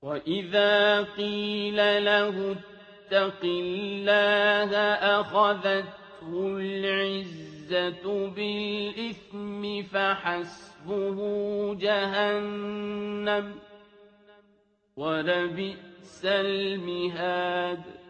وَإِذَا قِيلَ لَهُ اتَّقِ اللَّهَ أَخَذَتْهُ الْعِزَّةُ بِالْإِثْمِ فَحَسْبُهُ جَهَنَّمُ ۚ وَلَبِئْسَ الْمِهَادُ